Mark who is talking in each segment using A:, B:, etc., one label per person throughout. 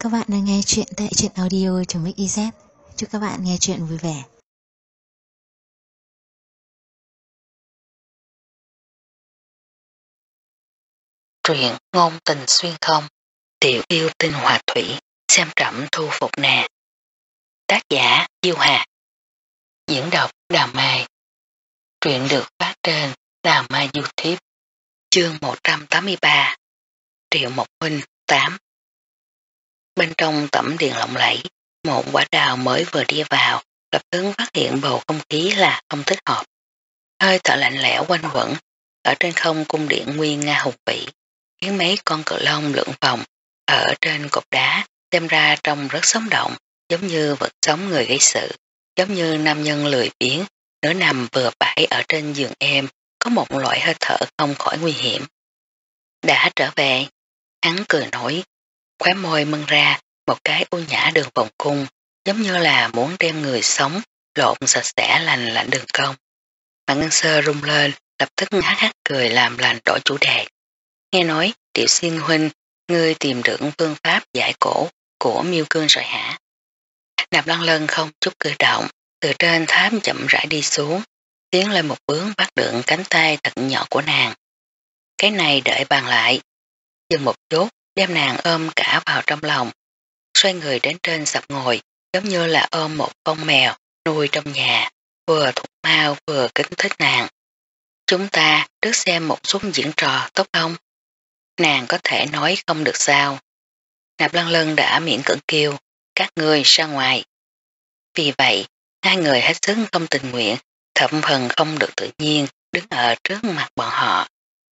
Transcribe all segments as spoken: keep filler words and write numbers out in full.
A: các bạn đang nghe chuyện tại truyện audio.mixyz. Chúc các bạn nghe chuyện vui vẻ.
B: Truyện ngôn tình xuyên không, tiểu yêu tinh hòa thủy, xem trẫm thu phục nè. Tác giả Diêu Hà. Diễn đọc Đào Mai. Truyện được phát trên Đào Mai YouTube. Chương một trăm tám mươi ba. Triệu Mộc Huynh tám. Bên trong tẩm điện lộng lẫy, một quả đào mới vừa đi vào, lập tức phát hiện bầu không khí là không thích hợp. Hơi thở lạnh lẽo quanh quẩn ở trên không cung điện nguy nga hùng vĩ, khiến mấy con cự long lượn vòng ở trên cột đá xem ra trông rất sống động, giống như vật sống người gây sự, giống như nam nhân lười biếng nửa nằm vừa bãi ở trên giường em, có một loại hơi thở không khỏi nguy hiểm. Đã trở về, hắn cười nổi, khóe môi mân ra một cái u nhã đường vòng cung, giống như là muốn đem người sống lộn sạch sẽ lành lạnh đường cong. Mà Ngân Sơ rung lên, lập tức hát hát cười làm lành đổi chủ đề. Nghe nói, Tiểu Xuyên huynh, ngươi tìm được phương pháp giải cổ của Miêu Cương rồi hả? Nạp Lăng Lân không chút cử động, từ trên tháp chậm rãi đi xuống, tiến lên một bước bắt được cánh tay thật nhỏ của nàng. Cái này đợi bàn lại, dừng một chút, đem nàng ôm cả vào trong lòng, xoay người đến trên sập ngồi, giống như là ôm một con mèo nuôi trong nhà, vừa thục mau vừa kính thích nàng. Chúng ta trước xem một suất diễn trò tốt không? Nàng có thể nói không được sao. Nạp Lăng Lân đã miễn cưỡng kêu, các ngươi ra ngoài. Vì vậy, hai người hết sức không tình nguyện, thậm phần không được tự nhiên, đứng ở trước mặt bọn họ.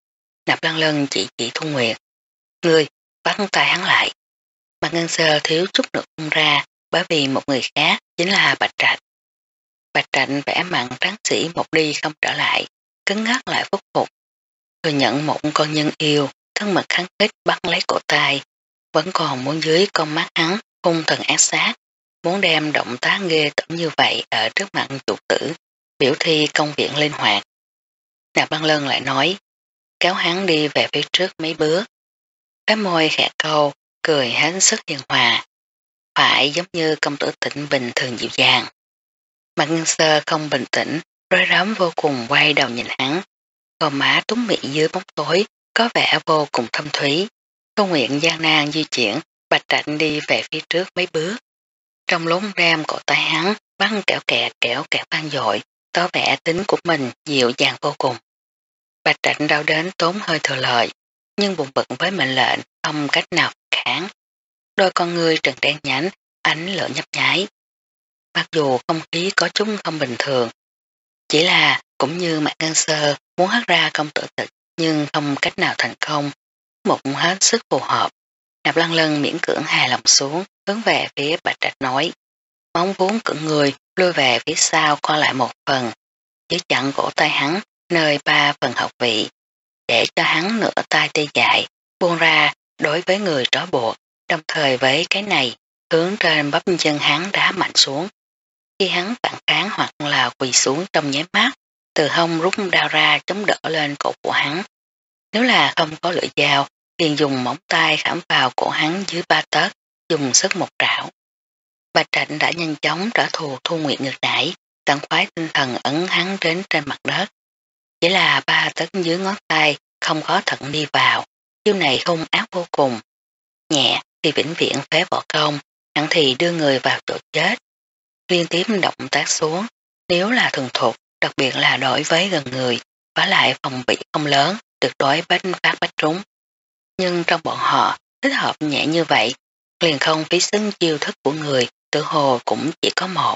B: Nạp Lăng Lân chỉ chỉ Thu Nguyệt. Ngươi, bắt tay hắn lại. Mặt Ngân Sơ thiếu chút nữa phun ra, bởi vì một người khác chính là Bạch Trạch. Bạch Trạch vẽ mặn tráng sĩ một đi không trở lại, cứng ngắc lại phúc phục. Thừa nhận một con nhân yêu, thân mật kháng khích bắt lấy cổ tay, vẫn còn muốn dưới con mắt hắn hung thần ác sát, muốn đem động tác ghê tởm như vậy ở trước mặt chủ tử, biểu thi công viện linh hoạt. Nạp Lăng Lân lại nói, kéo hắn đi về phía trước mấy bước. Cái môi khẽ câu, cười hết sức hiền hòa, phải giống như công tử Tịnh bình thường dịu dàng. Mặt Ngân Sơ không bình tĩnh, rối rắm vô cùng quay đầu nhìn hắn, gò má túng mị dưới bóng tối, có vẻ vô cùng thâm thúy. Thu Nguyện gian nan di chuyển, Bạch Trạch đi về phía trước mấy bước. Trong lúc đem cổ tay hắn, bắn kẹo kẹt kẹo kẹt vang dội, tỏ vẻ tính của mình dịu dàng vô cùng. Bạch Trạch đau đến tốn hơi thừa lời, nhưng buồn bực với mệnh lệnh, không cách nào kháng. Đôi con ngươi trần đen nhánh, ánh lửa nhấp nháy. Mặc dù không khí có chút không bình thường, chỉ là cũng như Mạc Ngân Sơ muốn hất ra công tử Tịch nhưng không cách nào thành công, một hết sức phù hợp. Nạp Lăng Lân miễn cưỡng hài lòng xuống, hướng về phía Bạch Trạch nói, móng vuốt cưỡng người lui về phía sau co lại một phần, giữ chặn cổ tay hắn nơi ba phần học vị, để cho hắn nửa tay tê dại, buông ra đối với người trói buộc, đồng thời với cái này hướng trên bắp chân hắn đá mạnh xuống. Khi hắn phản kháng hoặc là quỳ xuống trong nháy mắt, từ hông rút đao ra chống đỡ lên cổ của hắn. Nếu là không có lưỡi dao, liền dùng móng tay khảm vào cổ hắn dưới ba tấc, dùng sức một trảo. Bạch Trạch đã nhanh chóng trả thù Thu Nguyệt ngược đãi, tận khoái tinh thần ấn hắn đến trên mặt đất. Chỉ là ba tấc dưới ngón tay không có thận đi vào, chiêu này hung ác vô cùng. Nhẹ thì vĩnh viễn phế võ công, nặng thì đưa người vào chỗ chết. Liên tiếp động tác xuống, nếu là thường thục, đặc biệt là đối với gần người, và lại phòng bị không lớn, tuyệt đối bách phát bách trúng. Nhưng trong bọn họ, thích hợp nhẹ như vậy, liền không phí xứng chiêu thức của người, tự hồ cũng chỉ có một.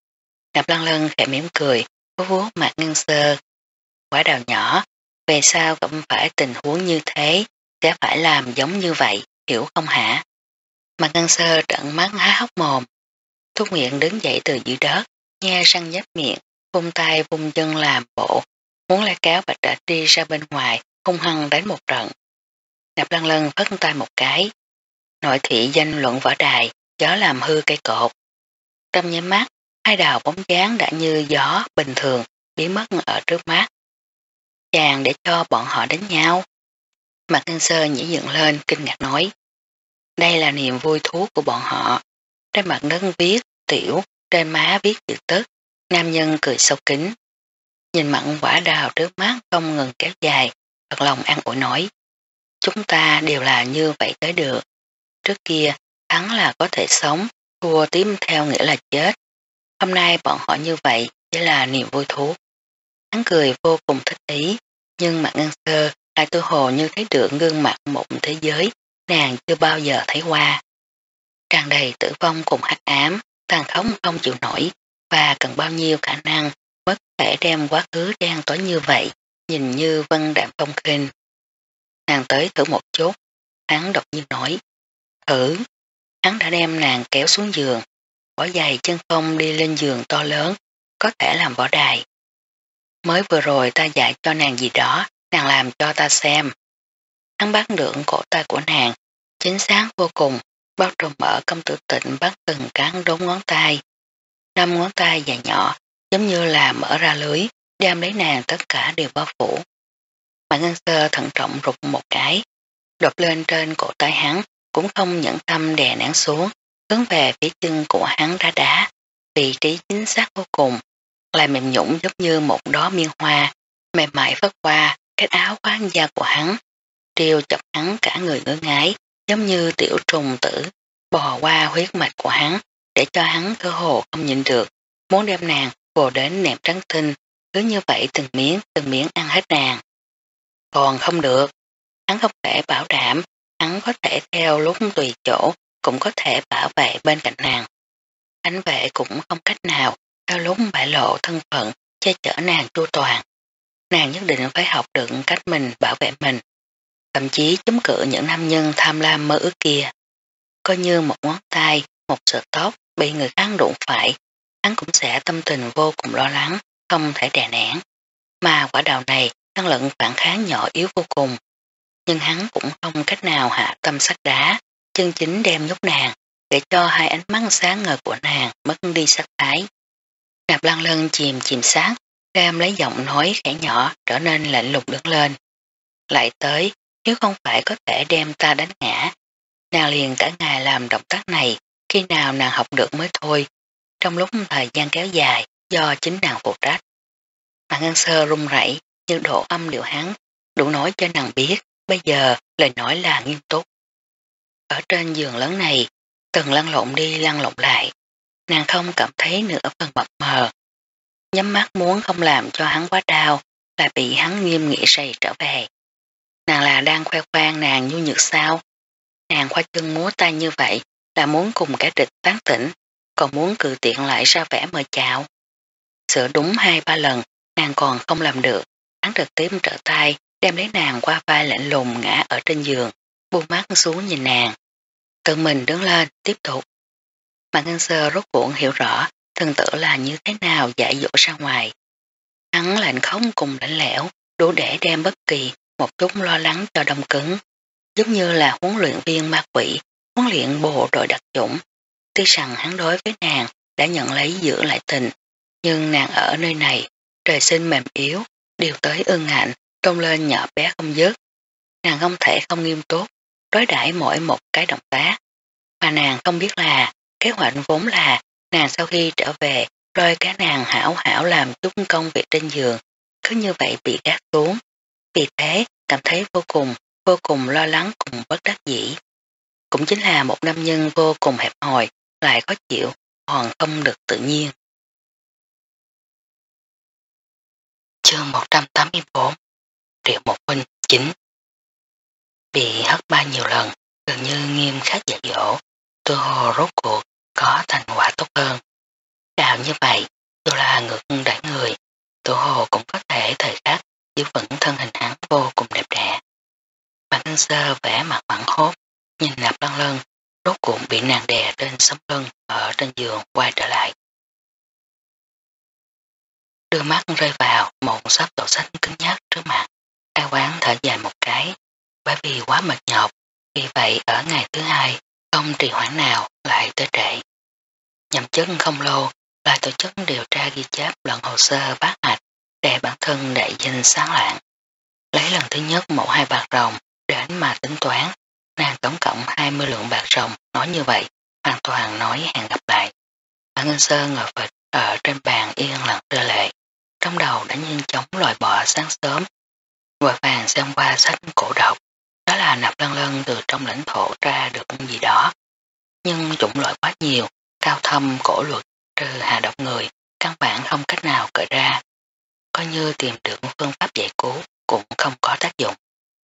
B: Nạp Lăng Lân khẽ mỉm cười, vuốt vuốt mặt Ngân Sơ. Quả đào nhỏ, về sau cũng phải tình huống như thế, sẽ phải làm giống như vậy, hiểu không hả? Mặt Ngân Sơ trợn mắt há hốc mồm. Thu Nguyện đứng dậy từ dưới đất, nhe răng nhếch miệng, vung tay vung chân làm bộ, muốn lai kéo Bạch Trạch đi ra bên ngoài, hung hăng đánh một trận. Nạp Lăng Lân phất tay một cái. Nội thị danh luận võ đài, gió làm hư cây cột. Trong nháy mắt, hai đào bóng dáng đã như gió bình thường, biến mất ở trước mắt. Chàng để cho bọn họ đánh nhau. Mặt Ngân Sơ nhảy dựng lên, kinh ngạc nói. Đây là niềm vui thú của bọn họ. Trên mặt đất viết tiểu, trên má viết chữ tức. Nam nhân cười sâu kín. Nhìn mặn quả đào trước mắt không ngừng kéo dài, thật lòng an ủi nói. Chúng ta đều là như vậy tới được. Trước kia, thắng là có thể sống, thua tiếp theo nghĩa là chết. Hôm nay bọn họ như vậy chỉ là niềm vui thú. Hắn cười vô cùng thích ý, nhưng Mạc Ngân Sơ lại tự hồ như thấy được gương mặt một thế giới nàng chưa bao giờ thấy qua. Tràn đầy tử vong cùng hắc ám, tàn khốc không chịu nổi, và cần bao nhiêu khả năng mới có thể đem quá khứ đen tối như vậy, nhìn như vân đạm phong khinh. Nàng tới thử một chút, hắn đột nhiên nói, thử. Hắn đã đem nàng kéo xuống giường, bỏ giày chân không đi lên giường to lớn, có thể làm võ đài. Mới vừa rồi ta dạy cho nàng gì đó, nàng làm cho ta xem. Hắn bắt được cổ tay của nàng, chính xác vô cùng, bao trùm ở công tử tịnh bắt từng cán đốt ngón tay. Năm ngón tay dài nhỏ, giống như là mở ra lưới, đem lấy nàng tất cả đều bao phủ. Mạc Ngân Sơ thận trọng rụt một cái, đột lên trên cổ tay hắn, cũng không nhẫn tâm đè nén xuống, hướng về phía chân của hắn đá đá, vị trí chính xác vô cùng, lại mềm nhũng giống như một đóa miên hoa, mềm mại phất qua cái áo khoác da của hắn, triều chọc hắn cả người ngứa ngái, giống như tiểu trùng tử, bò qua huyết mạch của hắn, để cho hắn cơ hồ không nhịn được, muốn đem nàng vồ đến nệm trắng tinh, cứ như vậy từng miếng từng miếng ăn hết nàng. Còn không được, hắn không thể bảo đảm, hắn có thể theo lúc tùy chỗ, cũng có thể bảo vệ bên cạnh nàng. Ánh vệ cũng không cách nào theo lúc bại lộ thân phận che chở nàng chu toàn. Nàng nhất định phải học được cách mình bảo vệ mình, thậm chí chống cự những nam nhân tham lam mơ ước kia. Coi như một ngón tay, một sợi tóc bị người khác đụng phải, hắn cũng sẽ tâm tình vô cùng lo lắng, không thể đè nén. Mà quả đào này năng lượng phản kháng nhỏ yếu vô cùng, nhưng hắn cũng không cách nào hạ tâm sắt đá, chân chính đem nhúc nàng, để cho hai ánh mắt sáng ngời của nàng mất đi sắc thái. Nạp Lăng Lân chìm chìm sát, đem lấy giọng nói khẽ nhỏ trở nên lạnh lùng đứng lên. Lại tới, nếu không phải có thể đem ta đánh ngã, nàng liền cả ngày làm động tác này, khi nào nàng học được mới thôi, trong lúc thời gian kéo dài do chính nàng phụ trách. Mạc Ngân Sơ run rẩy, nhưng độ âm điệu hắn đủ nói cho nàng biết bây giờ lời nói là nghiêm túc. Ở trên giường lớn này, từng lăn lộn đi lăn lộn lại, nàng không cảm thấy nửa phần mập mờ. Nhắm mắt muốn không làm cho hắn quá đau, lại bị hắn nghiêm nghị say trở về. Nàng là đang khoe khoang nàng nhu nhược sao? Nàng khoa chân múa tay như vậy là muốn cùng kẻ địch tán tỉnh, còn muốn cự tiện lại ra vẻ mời chào. Sửa đúng hai ba lần, nàng còn không làm được, hắn trực tiếp trở tay, đem lấy nàng qua vai lạnh lùng ngã ở trên giường, buông mắt xuống nhìn nàng. Tự mình đứng lên, tiếp tục. Mạc Ngân Sơ rốt cuộc hiểu rõ thân tử là như thế nào dạy dỗ ra ngoài. Hắn lạnh khóc cùng lạnh lẽo, đủ để đem bất kỳ một chút lo lắng cho đông cứng, giống như là huấn luyện viên ma quỷ, huấn luyện bộ đội đặc chủng. Tuy rằng hắn đối với nàng đã nhận lấy giữ lại tình, nhưng nàng ở nơi này, trời sinh mềm yếu, điều tới ương ngạnh, trông lên nhỏ bé không dứt. Nàng không thể không nghiêm túc, đối đãi mỗi một cái động tác. Mà nàng không biết là, kế hoạch vốn là nàng sau khi trở về, lôi cả nàng hảo hảo làm chút công việc trên giường, cứ như vậy bị gác xuống. Vì thế, cảm thấy vô cùng, vô cùng lo lắng cùng bất đắc dĩ. Cũng chính là một nam nhân vô cùng hẹp hòi, lại khó chịu, còn không được tự nhiên. Chương một trăm tám mươi bốn Triệu Một Huynh chín. Bị hất ba nhiều lần, gần như nghiêm khắc dạy dỗ, tôi hồ rốt cuộc có thành quả tốt hơn. Đạo như vậy, tôi là ngược đẩy người, tôi hồ cũng có thể thời khắc giữ vững thân hình hắn vô cùng đẹp đẽ. Mạc Ngân Sơ vẽ mặt hoảng hốt, nhìn Nạp Lăng Lân, rốt cuộc bị nàng đè trên sống lưng ở trên giường quay trở lại. Đưa mắt rơi vào một sắp tổ sách cứng nhắc trước mặt, ai quán thở dài một cái, bởi vì quá mệt nhọc, vì vậy ở ngày thứ hai không trì hoãn nào lại tới trễ. Nhậm chức không lâu lại tổ chức điều tra ghi chép lần hồ sơ bác hạch để bản thân đại danh sáng lạng. Lấy lần thứ nhất một hai bạc rồng đến mà tính toán, nàng tổng cộng hai mươi lượng bạc ròng, nói như vậy, hoàn toàn nói hẹn gặp lại. Mạc Ngân Sơn ngồi phịch ở trên bàn yên lặng rơi lệ, trong đầu đã nhanh chóng loại bỏ sáng sớm, vội vàng xem qua sách cổ độc, đó là Nạp Lân Lân từ trong lãnh thổ ra được gì đó. Nhưng chủng loại quá nhiều, cao thâm cổ luật trừ hạ độc người, căn bản không cách nào cởi ra. Coi như tìm được phương pháp giải cứu cũng không có tác dụng.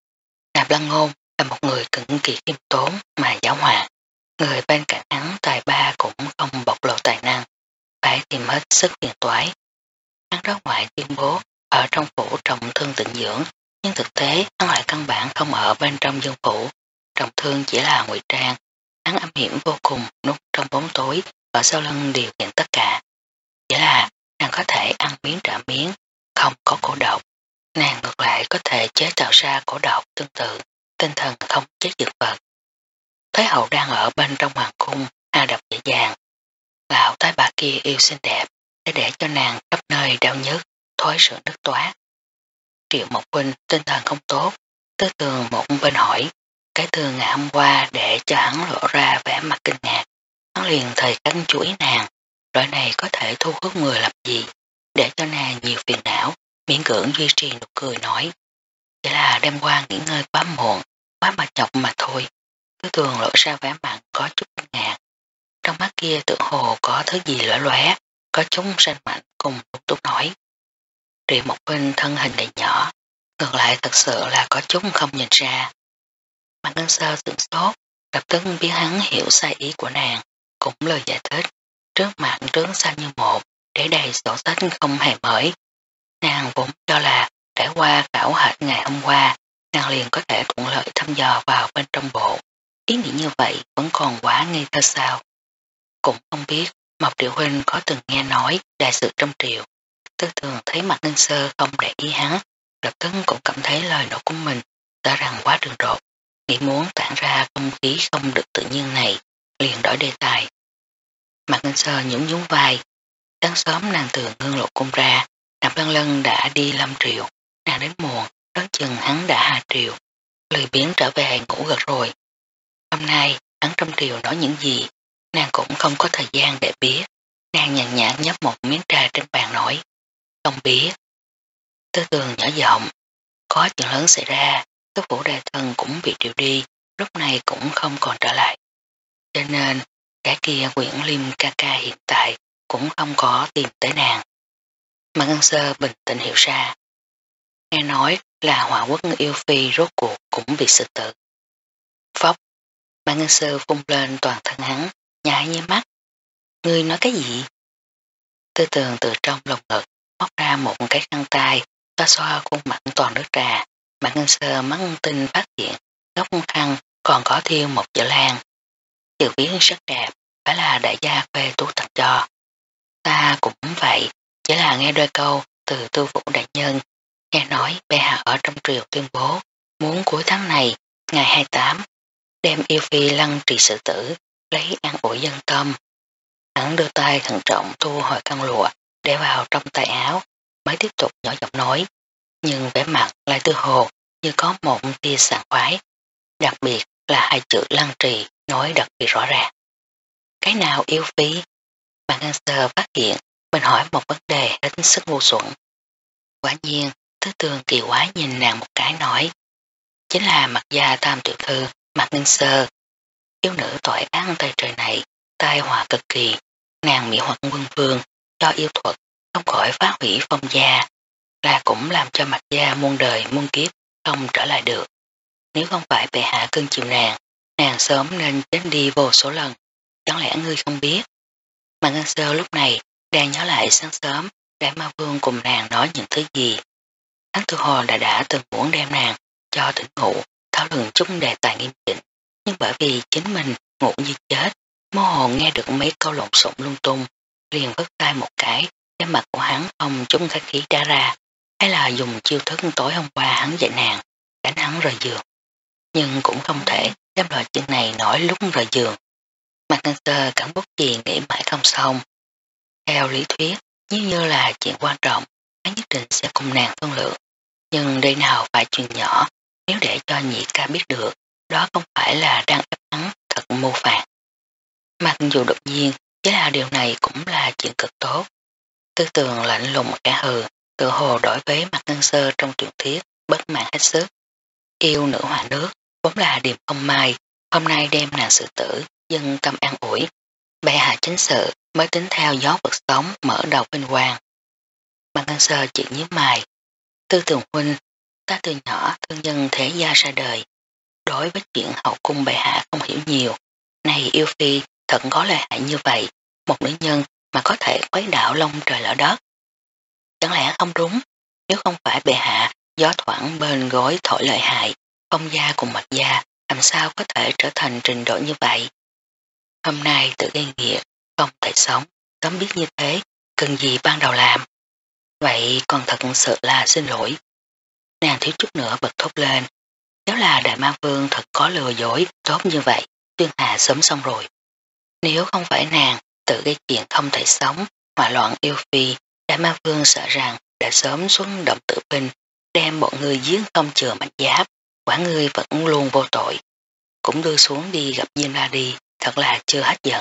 B: Nạp Lân Ngôn là một người cực kỳ khiêm tốn mà giáo hòa. Người bên cạnh hắn tài ba cũng không bộc lộ tài năng, phải tìm hết sức phiền toái. Hắn đối ngoại tuyên bố ở trong phủ trọng thương tịnh dưỡng, nhưng thực tế hắn lại căn bản không ở bên trong dương phủ. Trọng thương chỉ là ngụy trang, hắn âm hiểm vô cùng, núp trong bóng tối, ở sau lưng điều khiển tất cả. Chỉ là nàng có thể ăn miếng trả miếng, không có cổ độc. Nàng ngược lại có thể chế tạo ra cổ độc tương tự, tinh thần không chết dược vật. Thái hậu đang ở bên trong hoàng cung, a độc dễ dàng. Lão thái bà kia yêu xinh đẹp, để để cho nàng khắp nơi đau nhức, thói sữa nước toát. Triệu Mộc Huynh tinh thần không tốt, Tư Tường một bên hỏi, cái từ ngày hôm qua để cho hắn lộ ra vẻ mặt kinh ngạc. Hắn liền thời khắc chú ý nàng, loại này có thể thu hút người làm gì, để cho nàng nhiều phiền não, miễn cưỡng duy trì nụ cười nói. Chỉ là đêm qua nghỉ ngơi quá muộn, quá mệt nhọc mà thôi. Tư Tường lộ ra vẻ mặt có chút kinh ngạc. Trong mắt kia tự hồ có thứ gì lóe lóe, có chúng ranh mạnh cùng lúc túc nói. Triệu Mộc Huynh thân hình gầy nhỏ, ngược lại thật sự là có chúng không nhìn ra. Mạc Ngân Sơ tưởng sốt, lập tức biết hắn hiểu sai ý của nàng, cũng lời giải thích, trước mặt trướng xanh như một, để đầy sổ sách không hề mới. Nàng vốn cho là trải qua khảo hạch ngày hôm qua, nàng liền có thể thuận lợi thăm dò vào bên trong bộ. Ý nghĩ như vậy vẫn còn quá ngây thơ sao. Cũng không biết Mộc Triệu Huynh có từng nghe nói đại sự trong triều. Tư Tường thấy Mạc Ngân Sơ không để ý hắn, lập tức cũng cảm thấy lời nói của mình rõ ràng quá đường đột, nghĩ muốn tản ra không khí không được tự nhiên này, liền đổi đề tài. Mạc Ngân Sơ nhún nhún vai, sáng sớm nàng từ ngưng lộ cung ra, Nạp Lân Lân đã đi lâm triều, nàng đến muộn, đoán chừng hắn đã hạ triều, lười biến trở về ngủ gật rồi. Hôm nay hắn trong triều nói những gì, nàng cũng không có thời gian để biết, nàng nhàn nhạt nhấp một miếng trà trên bàn nói, không biết. Tư Tường nhỏ giọng, có chuyện lớn xảy ra, Tứ Phủ Đại Thần cũng bị triệu đi, lúc này cũng không còn trở lại. Cho nên, cái kia Nguyễn Liêm ca ca hiện tại cũng không có tìm tới nàng. Mạc Ngân Sơ bình tĩnh hiểu ra. Nghe nói là Hỏa Quốc yêu phi rốt cuộc cũng bị sự tử. Phóc, Mạc Ngân Sơ phun lên toàn thân hắn, nhảy như mắt. Ngươi nói cái gì? Tư Tường từ trong lồng ngực móc ra một cái khăn tay, xoa xoa khuôn mặt toàn nước trà. Mạc Ngân Sơ mắt tinh phát hiện góc khăn còn có thiêu một chữ lan. Chữ viết rất đẹp, phải là đại gia khuê tú tặng cho. Ta cũng vậy, chỉ là nghe đôi câu từ Tư Vũ đại nhân, nghe nói bệ hạ ở trong triều tuyên bố muốn cuối tháng này, ngày hai mươi tám, đem yêu phi lăng trì sự tử, lấy an ủi dân tâm. Hắn đưa tay thận trọng thu hồi khăn lụa để vào trong tay áo, mới tiếp tục nhỏ giọng nói, nhưng vẻ mặt lại tư hồ như có một tia sảng khoái, đặc biệt là hai chữ lăng trì nói đặc biệt rõ ràng. Cái nào yêu phi? Mạc Ngân Sơ phát hiện mình hỏi một vấn đề hết sức ngu xuẩn. Quả nhiên, Tứ Tường kỳ quái nhìn nàng một cái nói, chính là Mạc gia tam tiểu thư Mạc Ngân Sơ. Yêu nữ tội ác tay trời này, tai họa cực kỳ, nàng mỹ hoặc quân vương cho yêu thuật không khỏi phá hủy phong gia, là cũng làm cho Mạc gia muôn đời muôn kiếp không trở lại được. Nếu không phải bệ hạ cưng chiều nàng, nàng sớm nên chết đi vô số lần, chẳng lẽ ngươi không biết? Mà Ngân Sơ lúc này đang nhớ lại sáng sớm Đại Ma Vương cùng nàng nói những thứ gì. Hắn tự hồ đã đã từng muốn đem nàng cho tỉnh ngủ, thảo luận chút đề tài nghiêm chỉnh, nhưng bởi vì chính mình ngủ như chết, mơ hồ nghe được mấy câu lộn xộn lung tung, liền vứt tay một cái, đem mặt của hắn không chút khách khí đã ra, hay là dùng chiêu thức tối hôm qua hắn dạy nàng, đánh hắn rời giường. Nhưng cũng không thể đem loại chuyện này nói lúc rời giường. Mạc Ngân Sơ cắn bút chì nghĩ mãi không xong. Theo lý thuyết, nếu như là chuyện quan trọng, hắn nhất định sẽ cùng nàng thương lượng. Nhưng đây nào phải chuyện nhỏ, nếu để cho nhị ca biết được, đó không phải là đang ép hắn thật mưu phạt. Mặc dù đột nhiên, chỉ là điều này cũng là chuyện cực tốt. Tư Tường lạnh lùng cả hừ, tự hồ đối với Mạc Ngân Sơ trong truyền thuyết bất mãn hết sức. Yêu nữ hòa nước, vốn là điềm không mai, hôm nay đem nàng sự tử, dân tâm an ủi. Bệ hạ chính sự mới tính theo gió vật sống mở đầu vinh quang. Mạc Ngân Sơ chỉ nhíu mày. Tư Tường huynh, ta từ nhỏ thương nhân thế gia ra đời. Đối với chuyện hậu cung bệ hạ không hiểu nhiều. Này yêu phi, thật có lợi hại như vậy, một nữ nhân mà có thể khuấy đảo lông trời lỡ đất. Chẳng lẽ không đúng, nếu không phải bệ hạ gió thoảng bên gối thổi lợi hại, phong gia cùng Mạc gia làm sao có thể trở thành trình độ như vậy. Hôm nay tự gây nghiệt, không thể sống, sớm biết như thế, cần gì ban đầu làm. Vậy còn thật sự là xin lỗi. Nàng thiếu chút nữa bật thốt lên. Nếu là Đại Ma Vương thật có lừa dối tốt như vậy, Tuyên Hà sớm xong rồi. Nếu không phải nàng tự gây chuyện không thể sống, hỏa loạn yêu phi, Đại Ma Vương sợ rằng đã sớm xuống động tử binh, đem bọn người giết không chừa mảnh giáp, quả người vẫn luôn vô tội. Cũng đưa xuống đi gặp Diêm La đi, thật là chưa hết giận.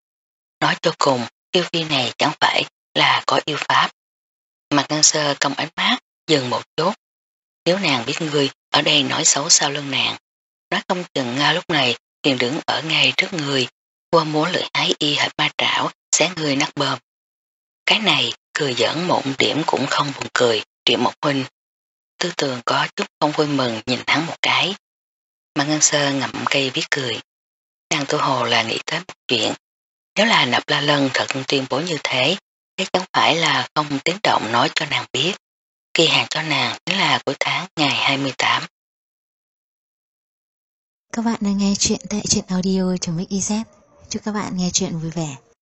B: Nói cho cùng, yêu phi này chẳng phải là có yêu pháp. Mạc Ngân Sơ cong ánh mắt, dừng một chút. Nếu nàng biết ngươi ở đây nói xấu sau lưng nàng, nói không chừng ngay lúc này liền đứng ở ngay trước người, qua muốn lợi hái y hệt ma trảo, xé người nát bơm. Cái này cười giỡn một điểm cũng không buồn cười, Triệu Mộc huynh. Tư Tường có chút không vui mừng nhìn hắn một cái. Mạc Ngân Sơ ngậm cây viết cười. Nàng tự hồ là nghĩ tới một chuyện. Nếu là Nạp La Lân thật tuyên bố như thế, thế chẳng phải là không tiếng động nói cho nàng biết. Kỳ hạn cho nàng chính là cuối tháng ngày hai mươi tám.
A: Các bạn đang nghe chuyện tại truyện audio.mixyz. Chúc các bạn nghe chuyện vui vẻ.